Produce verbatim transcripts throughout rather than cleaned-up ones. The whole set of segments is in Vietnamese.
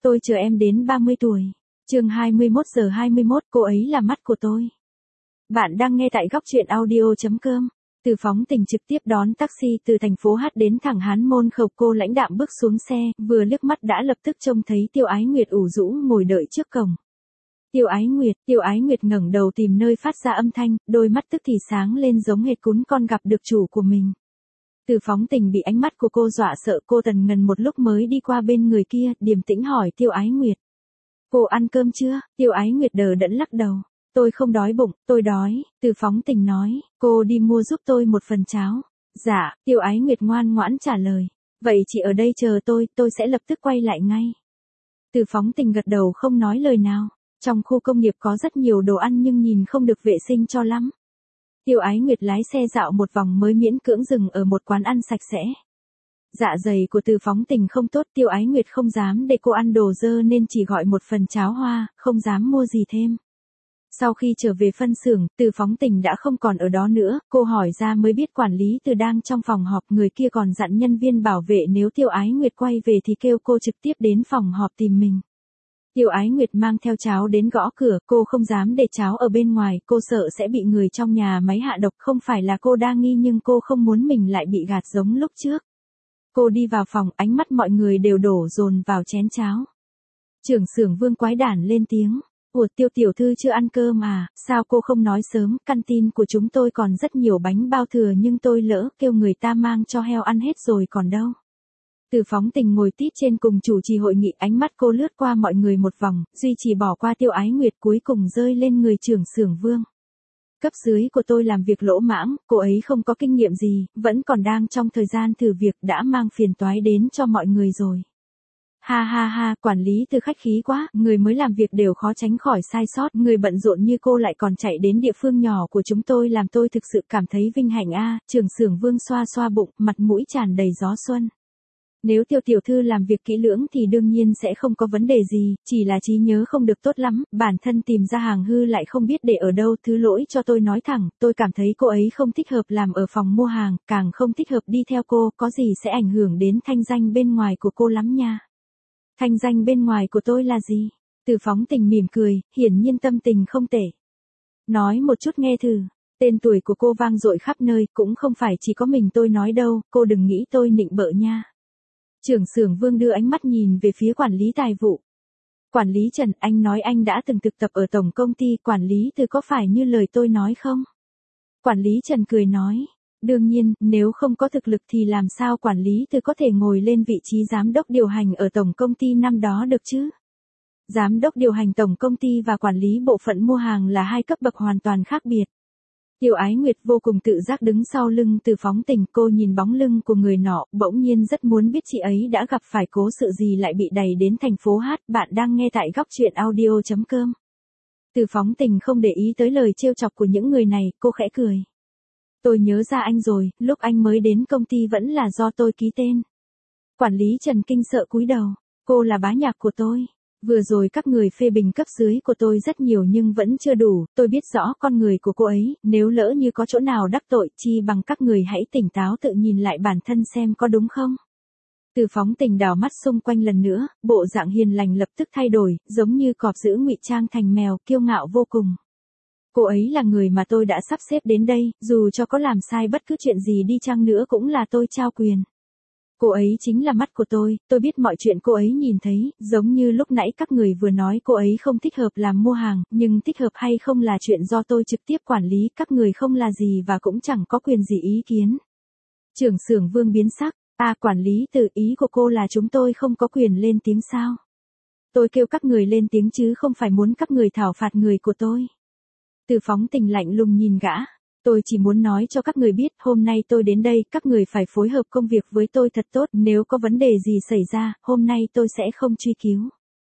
Tôi chờ em đến ba mươi tuổi. Chương hai mươi mốt giờ hai mươi mốt, cô ấy là mắt của tôi. Bạn đang nghe tại góc truyện audio chấm com. Từ Phóng Tình trực tiếp đón taxi từ thành phố H đến thẳng Hán Môn Khẩu. Cô lãnh đạm bước xuống xe, vừa liếc mắt đã lập tức trông thấy Tiêu Ái Nguyệt ủ rũ ngồi đợi trước cổng. Tiêu Ái Nguyệt, Tiêu Ái Nguyệt ngẩng đầu tìm nơi phát ra âm thanh, đôi mắt tức thì sáng lên giống hệt cún con gặp được chủ của mình. Từ Phóng Tình bị ánh mắt của cô dọa sợ, cô tần ngần một lúc mới đi qua bên người kia, điềm tĩnh hỏi Tiêu Ái Nguyệt. Cô ăn cơm chưa? Tiêu Ái Nguyệt đờ đẫn lắc đầu. Tôi không đói bụng, tôi đói. Từ Phóng Tình nói, cô đi mua giúp tôi một phần cháo. Dạ, Tiêu Ái Nguyệt ngoan ngoãn trả lời. Vậy chị ở đây chờ tôi, tôi sẽ lập tức quay lại ngay. Từ Phóng Tình gật đầu không nói lời nào. Trong khu công nghiệp có rất nhiều đồ ăn nhưng nhìn không được vệ sinh cho lắm. Tiêu Ái Nguyệt lái xe dạo một vòng mới miễn cưỡng dừng ở một quán ăn sạch sẽ. Dạ dày của Từ Phóng Tình không tốt, Tiêu Ái Nguyệt không dám để cô ăn đồ dơ nên chỉ gọi một phần cháo hoa, không dám mua gì thêm. Sau khi trở về phân xưởng, Từ Phóng Tình đã không còn ở đó nữa, cô hỏi ra mới biết quản lý Từ đang trong phòng họp, người kia còn dặn nhân viên bảo vệ nếu Tiêu Ái Nguyệt quay về thì kêu cô trực tiếp đến phòng họp tìm mình. Tiêu Ái Nguyệt mang theo cháo đến gõ cửa, cô không dám để cháo ở bên ngoài, cô sợ sẽ bị người trong nhà máy hạ độc, không phải là cô đa nghi nhưng cô không muốn mình lại bị gạt giống lúc trước. Cô đi vào phòng, ánh mắt mọi người đều đổ dồn vào chén cháo. Trưởng xưởng Vương quái đản lên tiếng, ủa Tiêu tiểu thư chưa ăn cơm à, sao cô không nói sớm, căn tin của chúng tôi còn rất nhiều bánh bao thừa nhưng tôi lỡ kêu người ta mang cho heo ăn hết rồi còn đâu. Từ Phóng Tình ngồi tít trên cùng chủ trì hội nghị, ánh mắt cô lướt qua mọi người một vòng, duy trì bỏ qua Tiêu Ái Nguyệt cuối cùng rơi lên người trưởng xưởng Vương. Cấp dưới của tôi làm việc lỗ mãng, cô ấy không có kinh nghiệm gì, vẫn còn đang trong thời gian thử việc đã mang phiền toái đến cho mọi người rồi. Ha ha ha, quản lý Từ khách khí quá, người mới làm việc đều khó tránh khỏi sai sót, người bận rộn như cô lại còn chạy đến địa phương nhỏ của chúng tôi làm tôi thực sự cảm thấy vinh hạnh a. Trưởng xưởng Vương xoa xoa bụng, mặt mũi tràn đầy gió xuân. Nếu Tiêu tiểu thư làm việc kỹ lưỡng thì đương nhiên sẽ không có vấn đề gì, chỉ là trí nhớ không được tốt lắm, bản thân tìm ra hàng hư lại không biết để ở đâu, thứ lỗi cho tôi nói thẳng, tôi cảm thấy cô ấy không thích hợp làm ở phòng mua hàng, càng không thích hợp đi theo cô, có gì sẽ ảnh hưởng đến thanh danh bên ngoài của cô lắm nha. Thanh danh bên ngoài của tôi là gì? Từ Phóng Tình mỉm cười, hiển nhiên tâm tình không tệ. Nói một chút nghe thử. Tên tuổi của cô vang dội khắp nơi, cũng không phải chỉ có mình tôi nói đâu, cô đừng nghĩ tôi nịnh bợ nha. Trưởng xưởng Vương đưa ánh mắt nhìn về phía quản lý tài vụ. Quản lý Trần, anh nói anh đã từng thực tập ở tổng công ty, quản lý Từ có phải như lời tôi nói không? Quản lý Trần cười nói, đương nhiên, nếu không có thực lực thì làm sao quản lý Từ có thể ngồi lên vị trí giám đốc điều hành ở tổng công ty năm đó được chứ? Giám đốc điều hành tổng công ty và quản lý bộ phận mua hàng là hai cấp bậc hoàn toàn khác biệt. Tiêu Ái Nguyệt vô cùng tự giác đứng sau lưng Từ Phóng Tình, cô nhìn bóng lưng của người nọ, bỗng nhiên rất muốn biết chị ấy đã gặp phải cố sự gì lại bị đẩy đến thành phố H. Bạn đang nghe tại góc truyện audio chấm com. Từ Phóng Tình không để ý tới lời trêu chọc của những người này, cô khẽ cười. Tôi nhớ ra anh rồi, lúc anh mới đến công ty vẫn là do tôi ký tên. Quản lý Trần kinh sợ cúi đầu, cô là bá nhạc của tôi. Vừa rồi các người phê bình cấp dưới của tôi rất nhiều nhưng vẫn chưa đủ, tôi biết rõ con người của cô ấy, nếu lỡ như có chỗ nào đắc tội chi bằng các người hãy tỉnh táo tự nhìn lại bản thân xem có đúng không. Từ Phóng Tình đảo mắt xung quanh lần nữa, bộ dạng hiền lành lập tức thay đổi, giống như cọp giữ ngụy trang thành mèo, kiêu ngạo vô cùng. Cô ấy là người mà tôi đã sắp xếp đến đây, dù cho có làm sai bất cứ chuyện gì đi chăng nữa cũng là tôi trao quyền. Cô ấy chính là mắt của tôi, tôi biết mọi chuyện cô ấy nhìn thấy, giống như lúc nãy các người vừa nói cô ấy không thích hợp làm mua hàng, nhưng thích hợp hay không là chuyện do tôi trực tiếp quản lý, các người không là gì và cũng chẳng có quyền gì ý kiến. Trưởng xưởng Vương biến sắc, à quản lý Từ, ý của cô là chúng tôi không có quyền lên tiếng sao? Tôi kêu các người lên tiếng chứ không phải muốn các người thảo phạt người của tôi. Từ Phóng Tình lạnh lùng nhìn gã. Tôi chỉ muốn nói cho các người biết, hôm nay tôi đến đây, các người phải phối hợp công việc với tôi thật tốt, nếu có vấn đề gì xảy ra, hôm nay tôi sẽ không truy cứu.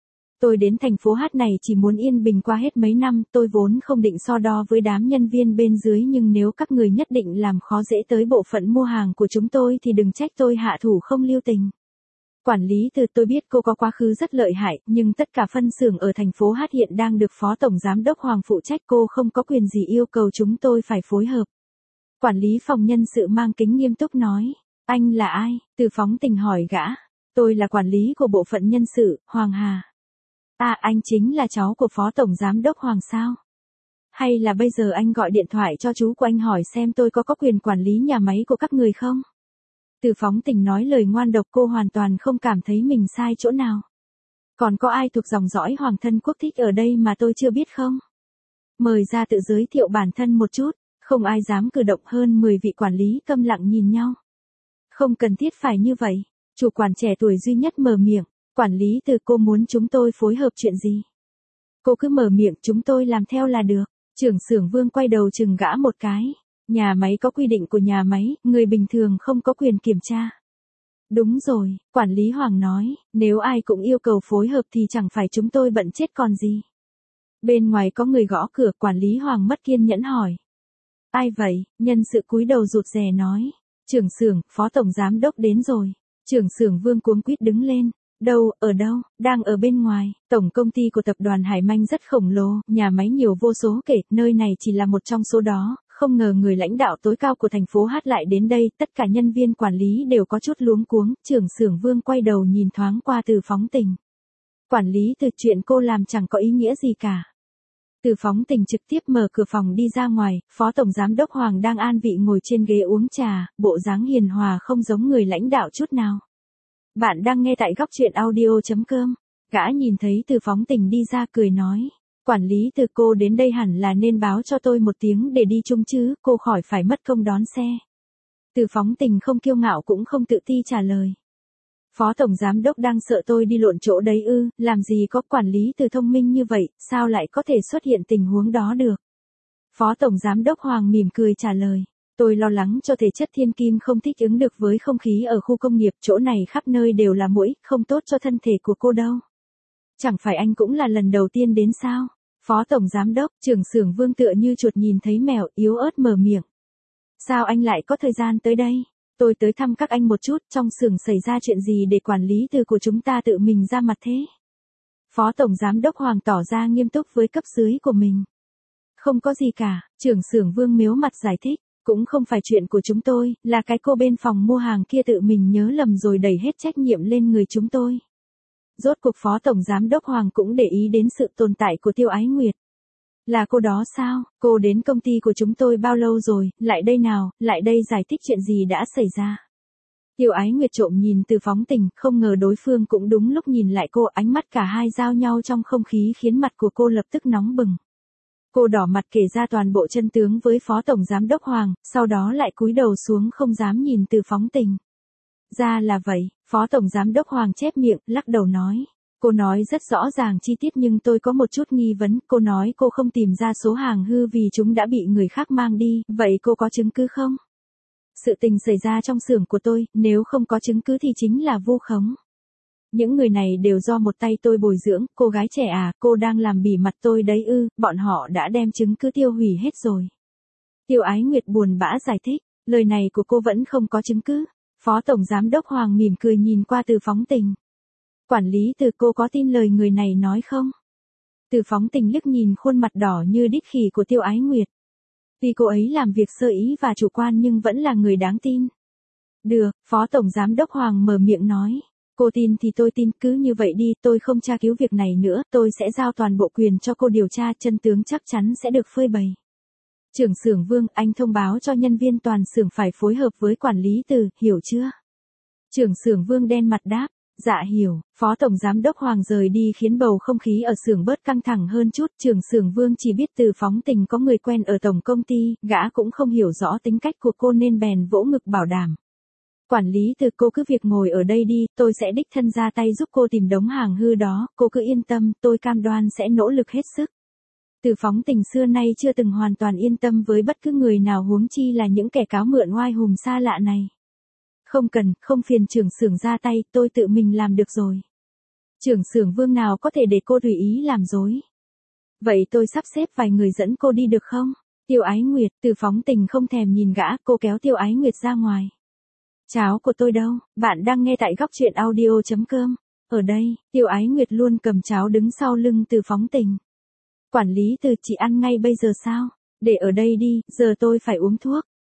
Tôi đến thành phố H này chỉ muốn yên bình qua hết mấy năm, tôi vốn không định so đo với đám nhân viên bên dưới nhưng nếu các người nhất định làm khó dễ tới bộ phận mua hàng của chúng tôi thì đừng trách tôi hạ thủ không lưu tình. Quản lý Từ, tôi biết cô có quá khứ rất lợi hại, nhưng tất cả phân xưởng ở thành phố H hiện đang được Phó Tổng Giám đốc Hoàng phụ trách, cô không có quyền gì yêu cầu chúng tôi phải phối hợp. Quản lý phòng nhân sự mang kính nghiêm túc nói, anh là ai? Từ Phóng Tình hỏi gã. Tôi là quản lý của bộ phận nhân sự, Hoàng Hà. À, anh chính là cháu của Phó Tổng Giám đốc Hoàng sao? Hay là bây giờ anh gọi điện thoại cho chú của anh hỏi xem tôi có có quyền quản lý nhà máy của các người không? Từ Phóng Tình nói lời ngoan độc, cô hoàn toàn không cảm thấy mình sai chỗ nào. Còn có ai thuộc dòng dõi Hoàng thân quốc thích ở đây mà tôi chưa biết không? Mời ra tự giới thiệu bản thân một chút, không ai dám cử động. Hơn mười vị quản lý câm lặng nhìn nhau. Không cần thiết phải như vậy, chủ quản trẻ tuổi duy nhất mở miệng, quản lý Từ, cô muốn chúng tôi phối hợp chuyện gì? Cô cứ mở miệng, chúng tôi làm theo là được. Trưởng xưởng Vương quay đầu chừng gã một cái. Nhà máy có quy định của nhà máy, người bình thường không có quyền kiểm tra. Đúng rồi, quản lý Hoàng nói, nếu ai cũng yêu cầu phối hợp thì chẳng phải chúng tôi bận chết còn gì. Bên ngoài có người gõ cửa, quản lý Hoàng mất kiên nhẫn hỏi. Ai vậy? Nhân sự cúi đầu rụt rè nói. Trưởng xưởng, Phó Tổng Giám đốc đến rồi. Trưởng xưởng Vương cuống quýt đứng lên. Đâu, ở đâu? Đang ở bên ngoài. Tổng công ty của tập đoàn Hải Manh rất khổng lồ, nhà máy nhiều vô số kể, nơi này chỉ là một trong số đó. Không ngờ người lãnh đạo tối cao của thành phố Hát lại đến đây, tất cả nhân viên quản lý đều có chút luống cuống. Trưởng xưởng Vương quay đầu nhìn thoáng qua Từ Phóng Tình. Quản lý Từ, chuyện cô làm chẳng có ý nghĩa gì cả. Từ Phóng Tình trực tiếp mở cửa phòng đi ra ngoài, Phó Tổng Giám đốc Hoàng đang an vị ngồi trên ghế uống trà, bộ dáng hiền hòa không giống người lãnh đạo chút nào. Bạn đang nghe tại góc truyện audio chấm com. Gã nhìn thấy Từ Phóng Tình đi ra cười nói. Quản lý Từ, cô đến đây hẳn là nên báo cho tôi một tiếng để đi chung chứ, cô khỏi phải mất công đón xe. Từ Phóng Tình không kiêu ngạo cũng không tự ti trả lời. Phó Tổng Giám đốc đang sợ tôi đi lộn chỗ đấy ư? Làm gì có, quản lý Từ thông minh như vậy, sao lại có thể xuất hiện tình huống đó được? Phó Tổng Giám đốc Hoàng mỉm cười trả lời. Tôi lo lắng cho thể chất thiên kim không thích ứng được với không khí ở khu công nghiệp, chỗ này khắp nơi đều là muỗi, không tốt cho thân thể của cô đâu. Chẳng phải anh cũng là lần đầu tiên đến sao? Phó Tổng Giám đốc, trưởng xưởng Vương tựa như chuột nhìn thấy mèo, yếu ớt mở miệng. Sao anh lại có thời gian tới đây? Tôi tới thăm các anh một chút, trong xưởng xảy ra chuyện gì để quản lý Từ của chúng ta tự mình ra mặt thế? Phó Tổng Giám đốc Hoàng tỏ ra nghiêm túc với cấp dưới của mình. Không có gì cả, trưởng xưởng Vương mếu mặt giải thích, cũng không phải chuyện của chúng tôi, là cái cô bên phòng mua hàng kia tự mình nhớ lầm rồi đẩy hết trách nhiệm lên người chúng tôi. Rốt cuộc Phó Tổng Giám đốc Hoàng cũng để ý đến sự tồn tại của Tiêu Ái Nguyệt. Là cô đó sao? Cô đến công ty của chúng tôi bao lâu rồi? Lại đây nào, lại đây giải thích chuyện gì đã xảy ra. Tiêu Ái Nguyệt trộm nhìn Từ Phóng Tình, không ngờ đối phương cũng đúng lúc nhìn lại cô, ánh mắt cả hai giao nhau trong không khí khiến mặt của cô lập tức nóng bừng. Cô đỏ mặt kể ra toàn bộ chân tướng với Phó Tổng Giám đốc Hoàng, sau đó lại cúi đầu xuống không dám nhìn Từ Phóng Tình. Ra là vậy, Phó Tổng Giám đốc Hoàng chép miệng, lắc đầu nói. Cô nói rất rõ ràng chi tiết nhưng tôi có một chút nghi vấn, cô nói cô không tìm ra số hàng hư vì chúng đã bị người khác mang đi, vậy cô có chứng cứ không? Sự tình xảy ra trong xưởng của tôi, nếu không có chứng cứ thì chính là vu khống. Những người này đều do một tay tôi bồi dưỡng, cô gái trẻ à, cô đang làm bỉ mặt tôi đấy ư, bọn họ đã đem chứng cứ tiêu hủy hết rồi. Tiêu Ái Nguyệt buồn bã giải thích, lời này của cô vẫn không có chứng cứ. Phó Tổng Giám đốc Hoàng mỉm cười nhìn qua Từ Phóng Tình. Quản lý Từ, cô có tin lời người này nói không? Từ Phóng Tình liếc nhìn khuôn mặt đỏ như đít khỉ của Tiêu Ái Nguyệt. Vì cô ấy làm việc sơ ý và chủ quan nhưng vẫn là người đáng tin. Được, Phó Tổng Giám đốc Hoàng mở miệng nói. Cô tin thì tôi tin, cứ như vậy đi, tôi không tra cứu việc này nữa, tôi sẽ giao toàn bộ quyền cho cô điều tra, chân tướng chắc chắn sẽ được phơi bày. Trưởng xưởng Vương, anh thông báo cho nhân viên toàn xưởng phải phối hợp với quản lý Từ, hiểu chưa? Trưởng xưởng Vương đen mặt đáp, dạ hiểu. Phó Tổng Giám đốc Hoàng rời đi khiến bầu không khí ở xưởng bớt căng thẳng hơn chút. Trưởng xưởng Vương chỉ biết Từ Phóng Tình có người quen ở tổng công ty, gã cũng không hiểu rõ tính cách của cô nên bèn vỗ ngực bảo đảm. Quản lý Từ, cô cứ việc ngồi ở đây đi, tôi sẽ đích thân ra tay giúp cô tìm đống hàng hư đó, cô cứ yên tâm, tôi cam đoan sẽ nỗ lực hết sức. Từ Phóng Tình xưa nay chưa từng hoàn toàn yên tâm với bất cứ người nào, huống chi là những kẻ cáo mượn oai hùng xa lạ này. Không cần, không phiền trưởng xưởng ra tay, tôi tự mình làm được rồi. Trưởng xưởng Vương nào có thể để cô tùy ý làm dối. Vậy tôi sắp xếp vài người dẫn cô đi được không? Tiêu Ái Nguyệt, Từ Phóng Tình không thèm nhìn gã, cô kéo Tiêu Ái Nguyệt ra ngoài. Cháo của tôi đâu? Bạn đang nghe tại góc truyện audio chấm com. Ở đây, Tiêu Ái Nguyệt luôn cầm cháo đứng sau lưng Từ Phóng Tình. Quản lý Từ, chị ăn ngay bây giờ sao? Để ở đây đi, giờ tôi phải uống thuốc.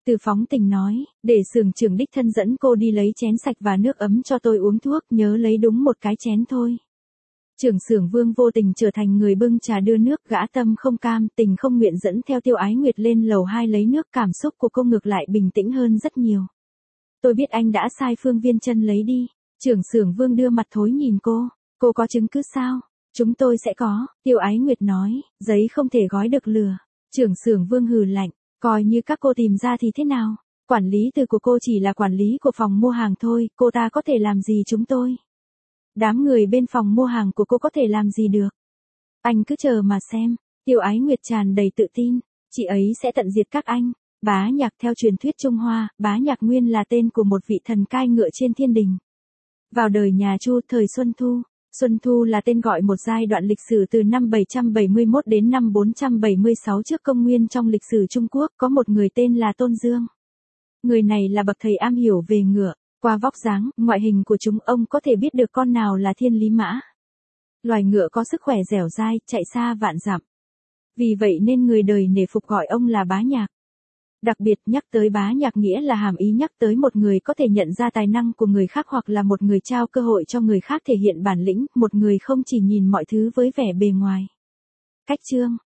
Từ Phóng Tình nói, để xưởng trưởng đích thân dẫn cô đi lấy chén sạch và nước ấm cho tôi uống thuốc, nhớ lấy đúng một cái chén thôi. Trưởng xưởng Vương vô tình trở thành người bưng trà đưa nước, gã tâm không cam, tình không nguyện dẫn theo Tiêu Ái Nguyệt lên lầu hai lấy nước, cảm xúc của cô ngược lại bình tĩnh hơn rất nhiều. Tôi biết anh đã sai Phương Viên Chân lấy đi. Trưởng xưởng Vương đưa mặt thối nhìn cô, cô có chứng cứ sao? Chúng tôi sẽ có, Tiêu Ái Nguyệt nói, giấy không thể gói được lửa. Trưởng xưởng Vương hừ lạnh, coi như các cô tìm ra thì thế nào? Quản lý từ của cô chỉ là quản lý của phòng mua hàng thôi, cô ta có thể làm gì chúng tôi? Đám người bên phòng mua hàng của cô có thể làm gì được? Anh cứ chờ mà xem. Tiêu Ái Nguyệt tràn đầy tự tin, chị ấy sẽ tận diệt các anh. Bá Nhạc theo truyền thuyết Trung Hoa, Bá Nhạc nguyên là tên của một vị thần cai ngựa trên thiên đình. Vào đời nhà Chu thời Xuân Thu, Xuân Thu là tên gọi một giai đoạn lịch sử từ năm bảy trăm bảy mươi mốt đến năm bốn trăm bảy mươi sáu trước công nguyên trong lịch sử Trung Quốc, có một người tên là Tôn Dương. Người này là bậc thầy am hiểu về ngựa, qua vóc dáng, ngoại hình của chúng ông có thể biết được con nào là thiên lý mã. Loài ngựa có sức khỏe dẻo dai, chạy xa vạn dặm. Vì vậy nên người đời nể phục gọi ông là Bá Nhạc. Đặc biệt nhắc tới Bá Nhạc nghĩa là hàm ý nhắc tới một người có thể nhận ra tài năng của người khác hoặc là một người trao cơ hội cho người khác thể hiện bản lĩnh, một người không chỉ nhìn mọi thứ với vẻ bề ngoài. Cách chương